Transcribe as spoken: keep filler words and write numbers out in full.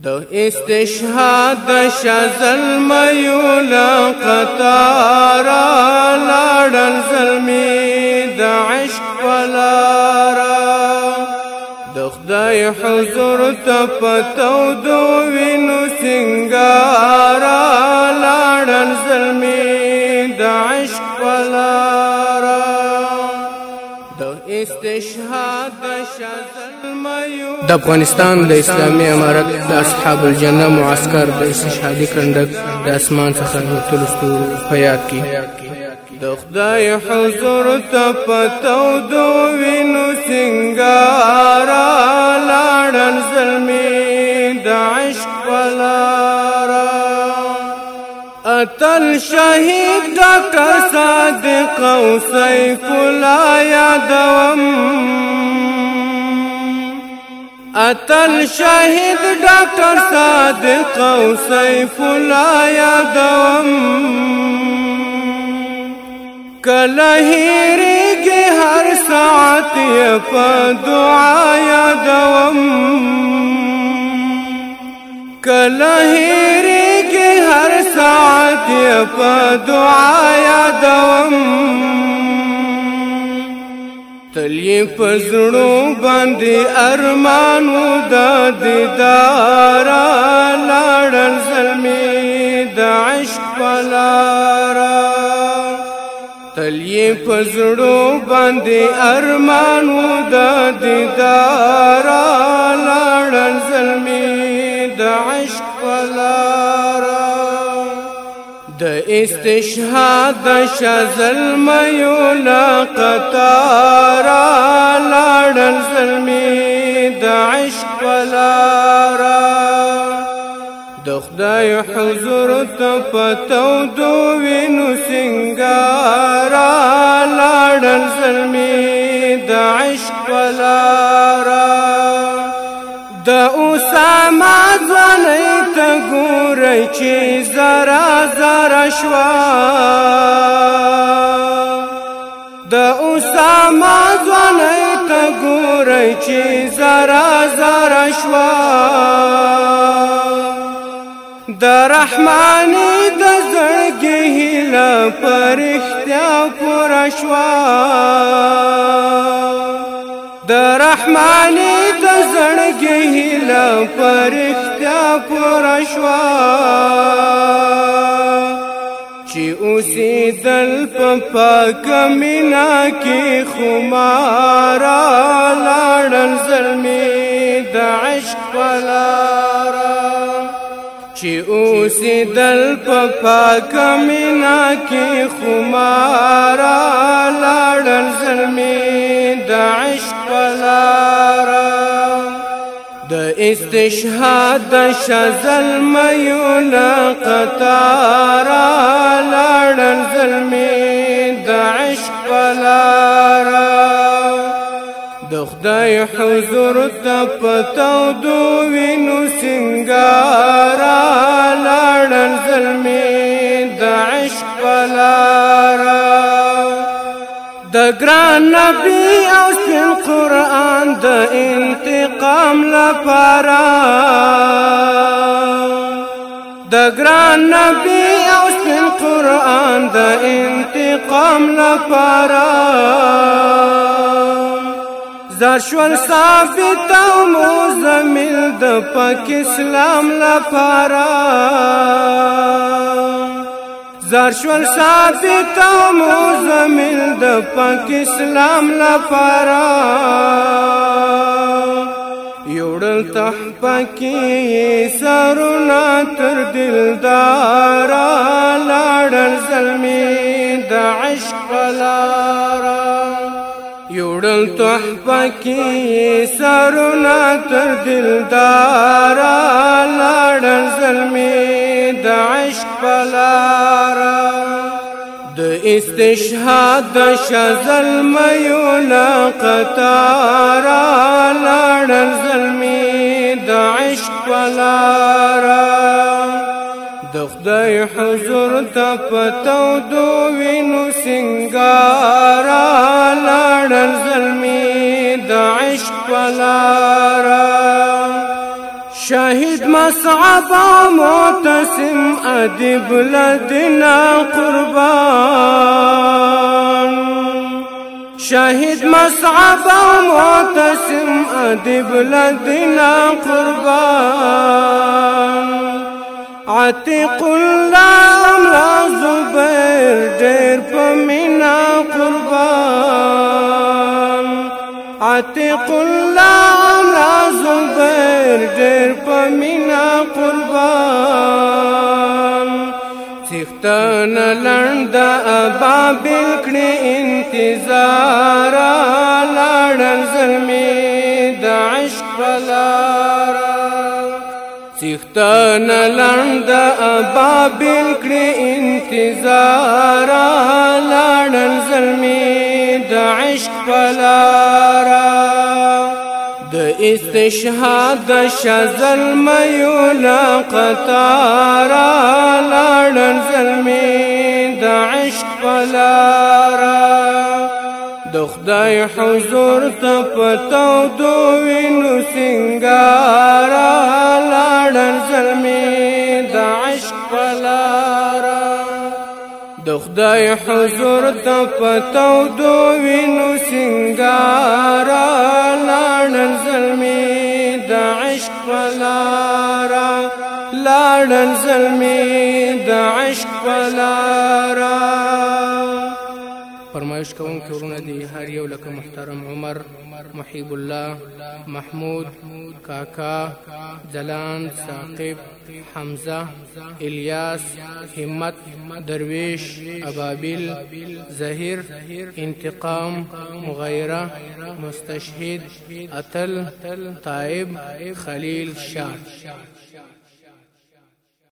د استشهاد د شزلمیو لقطارا لاړل زلمی د عشق ولارا د خدای حضور ته پتو دو وینو سنگارا لاړل زلمی د عشق ولارا د استشهاد د شزلمیو د افغانستان د اسلامي امارت د اصحاب الجنه معسكر د استشهادي کندک د اسمان څخه وتلو ستورو په یاد کې د خدای حضور ته پتو دو وینو سنگارا لاړل زلمی د عشق ولارا اتل شهید ډاکټر صادق او سیف الله یادوم اتل شهید ډاکټر صادق او سیف الله یادوم کله هېرېږي هر ساعت یې په دعا یادوم کله هېرېږي هر ساعت یې په دعا یادوم تل یې په زړو باندې ارمانو د دیداره لاړل زلمي د عشق ولاره تل یې په زړو باندې ارمانو د دیداره لاړل زلمي د عشق ولاره د استشهاد د شزلمیو لقطارا لاړل زلمی د عشق ولارا د خدای حضور ته پتو دو وینو سنگارا لاړل زلمی د عشق ولارا د اسامه ځوانۍ ته ګورئ چې زرا زرا شوا د اسامه ځوانۍ ته ګورئ چې زرا زرا شوا د رحماني د زړګي هیله په رښتیا پوره شوا د رحماني د زړګي هیله په رښتیا پوره شوا چې اوسېدل په پاکه مینا کې خماره لاړل زلمي د عشق ولاره چې اوسېدل په پاکه مینا کې خماره لاړل زلمي د عشق ولاره د استشهاد د شزلمیو لقطارا لاړل زلمی د عشق ولاره د خدای حضور ته پتو دو وینو سنگارا لاړل زلمی د عشق ولاره د ګران نبی او سپین قرآن د انتقام لپاره د ګران نبی او سپین قرآن د انتقام لپاره زار شول ثابت او مزمل د پاک اسلام لپاره زار شول ثابت او مزمل د پاک اسلام لپاره یوړل تحپکی سرونه تر دلدارا لاړل زلمی د عشق ولاره یوړل تحپکی سرونه تر دلدارا لاړل زلمی د عشق ولاره د استشهاد د شزلمیو لقطارا لاړل زلمی د عشق ولاره د خدای حضور ته پتو دو وینو سنگارا لاړل زلمی د عشق ولاره شهید ما مصعب معتصم ادب لدنا قربان شهید مصعب معتصم ادب لدنا قربان عتیق الله امرا زبیر ډیر پمینا قربان عتیق الله امرا زبیر ډیر پمینا قربان څښتن لند ابابل کړي انتظار لاړل زلمي د عشق ولار څښتن لند ابابل کړي انتظار لاړل زلمي د عشق ولار د استشهاد شذل ميولا قطار لاړل زلمي د عشق ولار د خدای حضور ته پتو دو وینو سنگار لاړل زلمي د عشق ولار د خدای حضور ته پتو دو وینو سنگار لاړل زلمي د عشق ولار لاړل زلمي د عشق ولار فرمایش کوم چې ورونه دي هر یو لکه محترم عمر محیب الله محمود کاکا جلان ثاقب حمزه الیاس همت درویش ابابل ظهیر انتقام مغیره مستشهد اتل طائب خلیل شاه